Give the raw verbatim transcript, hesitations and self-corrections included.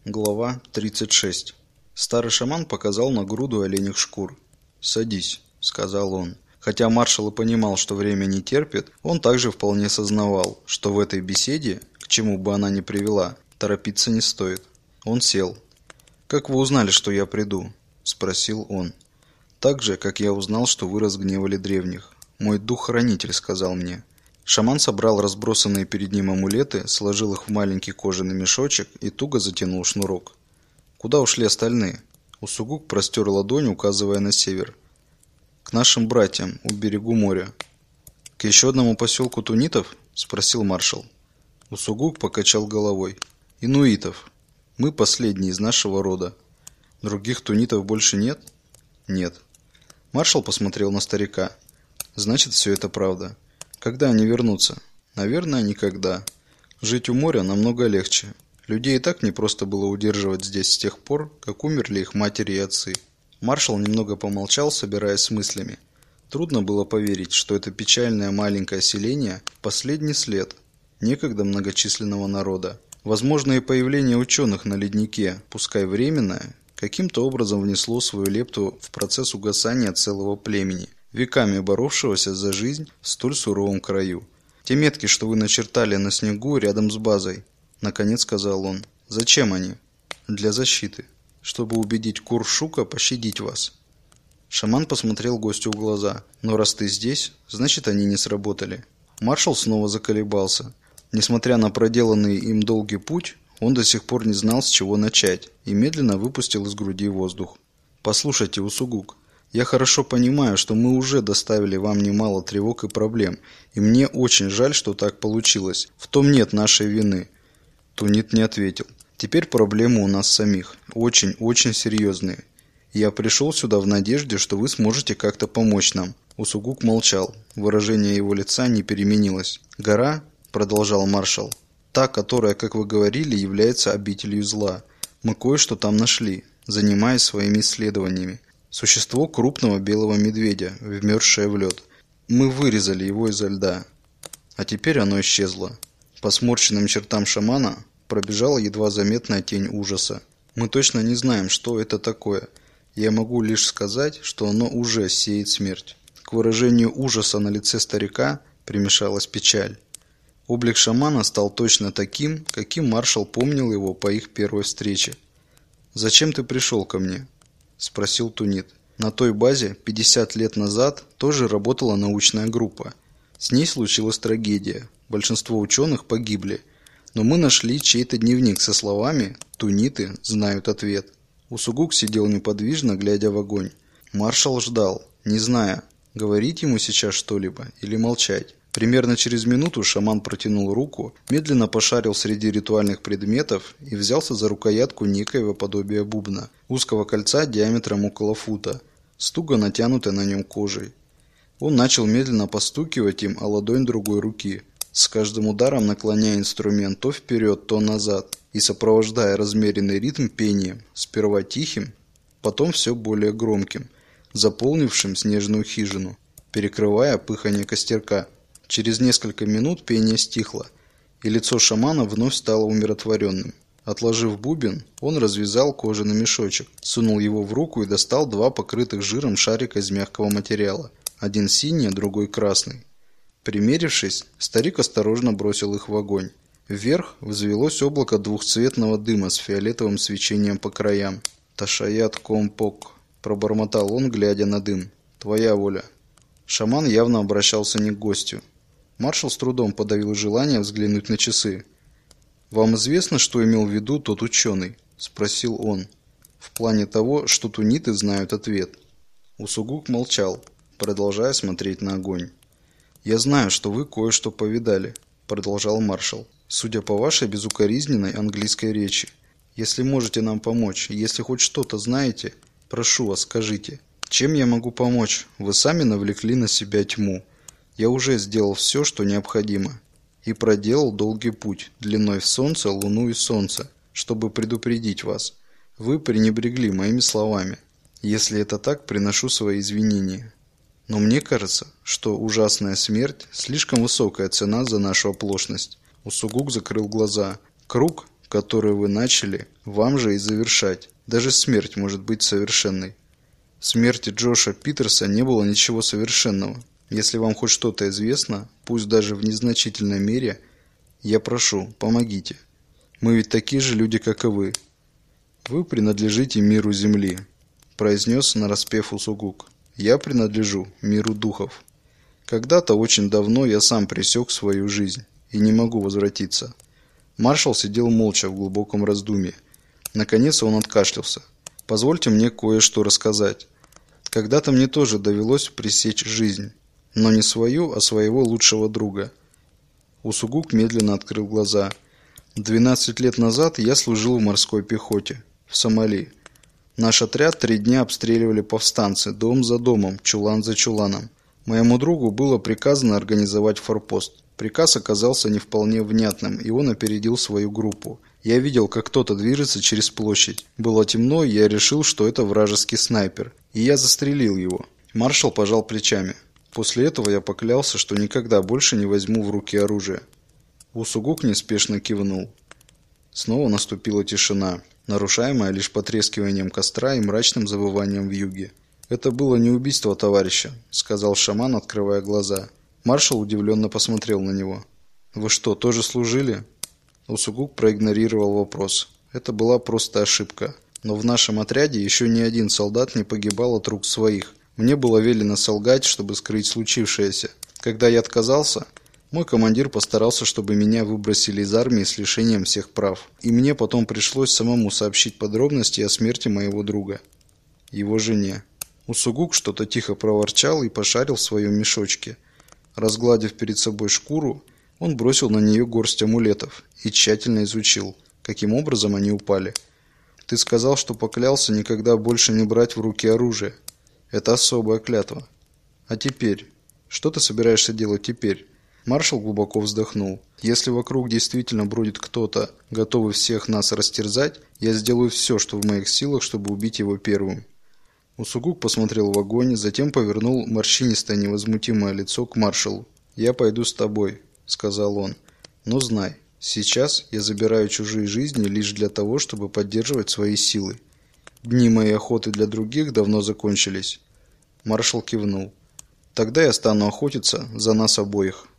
Глава тридцать шесть. Старый шаман показал на груду оленьих шкур. «Садись», — сказал он. Хотя маршал и понимал, что время не терпит, он также вполне сознавал, что в этой беседе, к чему бы она ни привела, торопиться не стоит. Он сел. «Как вы узнали, что я приду?» — спросил он. «Так же, как я узнал, что вы разгневали древних. Мой дух-хранитель сказал мне». Шаман собрал разбросанные перед ним амулеты, сложил их в маленький кожаный мешочек и туго затянул шнурок. «Куда ушли остальные?» Усугук простер ладонь, указывая на север. «К нашим братьям, у берегу моря». «К еще одному поселку тунитов?» – спросил маршал. Усугук покачал головой. «Инуитов. Мы последние из нашего рода. Других тунитов больше нет?» «Нет». Маршал посмотрел на старика. «Значит, все это правда. Когда они вернутся?» «Наверное, никогда. Жить у моря намного легче. Людей и так не просто было удерживать здесь с тех пор, как умерли их матери и отцы». Маршал немного помолчал, собираясь с мыслями. Трудно было поверить, что это печальное маленькое селение – последний след некогда многочисленного народа. Возможно, и появление ученых на леднике, пускай временное, каким-то образом внесло свою лепту в процесс угасания целого племени, веками боровшегося за жизнь в столь суровом краю. «Те метки, что вы начертали на снегу рядом с базой», – наконец сказал он. «Зачем они?» «Для защиты. Чтобы убедить Куршука пощадить вас». Шаман посмотрел гостю в глаза. «Но раз ты здесь, значит, они не сработали». Маршал снова заколебался. Несмотря на проделанный им долгий путь, он до сих пор не знал, с чего начать, и медленно выпустил из груди воздух. «Послушайте, Усугук, я хорошо понимаю, что мы уже доставили вам немало тревог и проблем, и мне очень жаль, что так получилось. В том нет нашей вины». Тунит не ответил. «Теперь проблемы у нас самих. Очень-очень серьезные. Я пришел сюда в надежде, что вы сможете как-то помочь нам». Усугук молчал. Выражение его лица не переменилось. «Гора», — продолжал маршал, — «та, которая, как вы говорили, является обителью зла. Мы кое-что там нашли, занимаясь своими исследованиями. Существо крупного белого медведя, вмерзшее в лед. Мы вырезали его изо льда. А теперь оно исчезло». По сморщенным чертам шамана пробежала едва заметная тень ужаса. «Мы точно не знаем, что это такое. Я могу лишь сказать, что оно уже сеет смерть». К выражению ужаса на лице старика примешалась печаль. Облик шамана стал точно таким, каким маршал помнил его по их первой встрече. «Зачем ты пришел ко мне?» – спросил Тунит. «На той базе пятьдесят лет назад тоже работала научная группа. С ней случилась трагедия. Большинство ученых погибли. Но мы нашли чей-то дневник со словами «Туниты знают ответ». Усугук сидел неподвижно, глядя в огонь. Маршал ждал, не зная, говорить ему сейчас что-либо или молчать. Примерно через минуту шаман протянул руку, медленно пошарил среди ритуальных предметов и взялся за рукоятку некоего подобия бубна, узкого кольца диаметром около фута, с туго натянутой на нем кожей. Он начал медленно постукивать им о ладонь другой руки, с каждым ударом наклоняя инструмент то вперед, то назад, и сопровождая размеренный ритм пением, сперва тихим, потом все более громким, заполнившим снежную хижину, перекрывая пыхание костерка. Через несколько минут пение стихло, и лицо шамана вновь стало умиротворенным. Отложив бубен, он развязал кожаный мешочек, сунул его в руку и достал два покрытых жиром шарика из мягкого материала, один синий, а другой красный. Примерившись, старик осторожно бросил их в огонь. Вверх взвелось облако двухцветного дыма с фиолетовым свечением по краям. «Ташаят компок», – пробормотал он, глядя на дым. «Твоя воля». Шаман явно обращался не к гостю. Маршал с трудом подавил желание взглянуть на часы. «Вам известно, что имел в виду тот ученый?» – спросил он. «В плане того, что туниты знают ответ». Усугук молчал, продолжая смотреть на огонь. «Я знаю, что вы кое-что повидали», – продолжал маршал. «Судя по вашей безукоризненной английской речи. Если можете нам помочь, если хоть что-то знаете, прошу вас, скажите. Чем я могу помочь? Вы сами навлекли на себя тьму. Я уже сделал все, что необходимо. И проделал долгий путь, длиной в солнце, луну и солнце, чтобы предупредить вас. Вы пренебрегли моими словами. Если это так, приношу свои извинения. Но мне кажется, что ужасная смерть – слишком высокая цена за нашу оплошность». Усугук закрыл глаза. Круг, которую вы начали, вам же и завершать. Даже смерть может быть совершенной. В смерти Джоша Питерса не было ничего совершенного. Если вам хоть что-то известно, пусть даже в незначительной мере, я прошу, помогите. Мы ведь такие же люди, как и вы. Вы принадлежите миру Земли, произнес нараспев Усугук. Я принадлежу миру духов. Когда-то очень давно я сам пресек свою жизнь и не могу возвратиться. Маршал сидел молча в глубоком раздумье. Наконец он откашлялся. Позвольте мне кое-что рассказать. Когда-то мне тоже довелось пресечь жизнь, но не свою, а своего лучшего друга. Усугук медленно открыл глаза. Двенадцать лет назад я служил в морской пехоте, в Сомали. Наш отряд три дня обстреливали повстанцы, дом за домом, чулан за чуланом. Моему другу было приказано организовать форпост. Приказ оказался не вполне внятным, и он опередил свою группу. Я видел, как кто-то движется через площадь. Было темно, и я решил, что это вражеский снайпер, и я застрелил его. Маршал пожал плечами. После этого я поклялся, что никогда больше не возьму в руки оружие. Усугук неспешно кивнул. Снова наступила тишина, нарушаемая лишь потрескиванием костра и мрачным завыванием вьюги. «Это было не убийство товарища», — сказал шаман, открывая глаза. Маршал удивленно посмотрел на него. «Вы что, тоже служили?» Усугук проигнорировал вопрос. «Это была просто ошибка. Но в нашем отряде еще ни один солдат не погибал от рук своих. Мне было велено солгать, чтобы скрыть случившееся. Когда я отказался, мой командир постарался, чтобы меня выбросили из армии с лишением всех прав. И мне потом пришлось самому сообщить подробности о смерти моего друга. Его жене». Усугук что-то тихо проворчал и пошарил в своем мешочке. Разгладив перед собой шкуру, он бросил на нее горсть амулетов и тщательно изучил, каким образом они упали. «Ты сказал, что поклялся никогда больше не брать в руки оружие. Это особая клятва. А теперь? Что ты собираешься делать теперь?» Маршал глубоко вздохнул. «Если вокруг действительно бродит кто-то, готовый всех нас растерзать, я сделаю все, что в моих силах, чтобы убить его первым». Усугук посмотрел в огонь, затем повернул морщинистое невозмутимое лицо к маршалу. «Я пойду с тобой», — сказал он. «Но знай, сейчас я забираю чужие жизни лишь для того, чтобы поддерживать свои силы. Дни моей охоты для других давно закончились». Маршал кивнул. «Тогда я стану охотиться за нас обоих».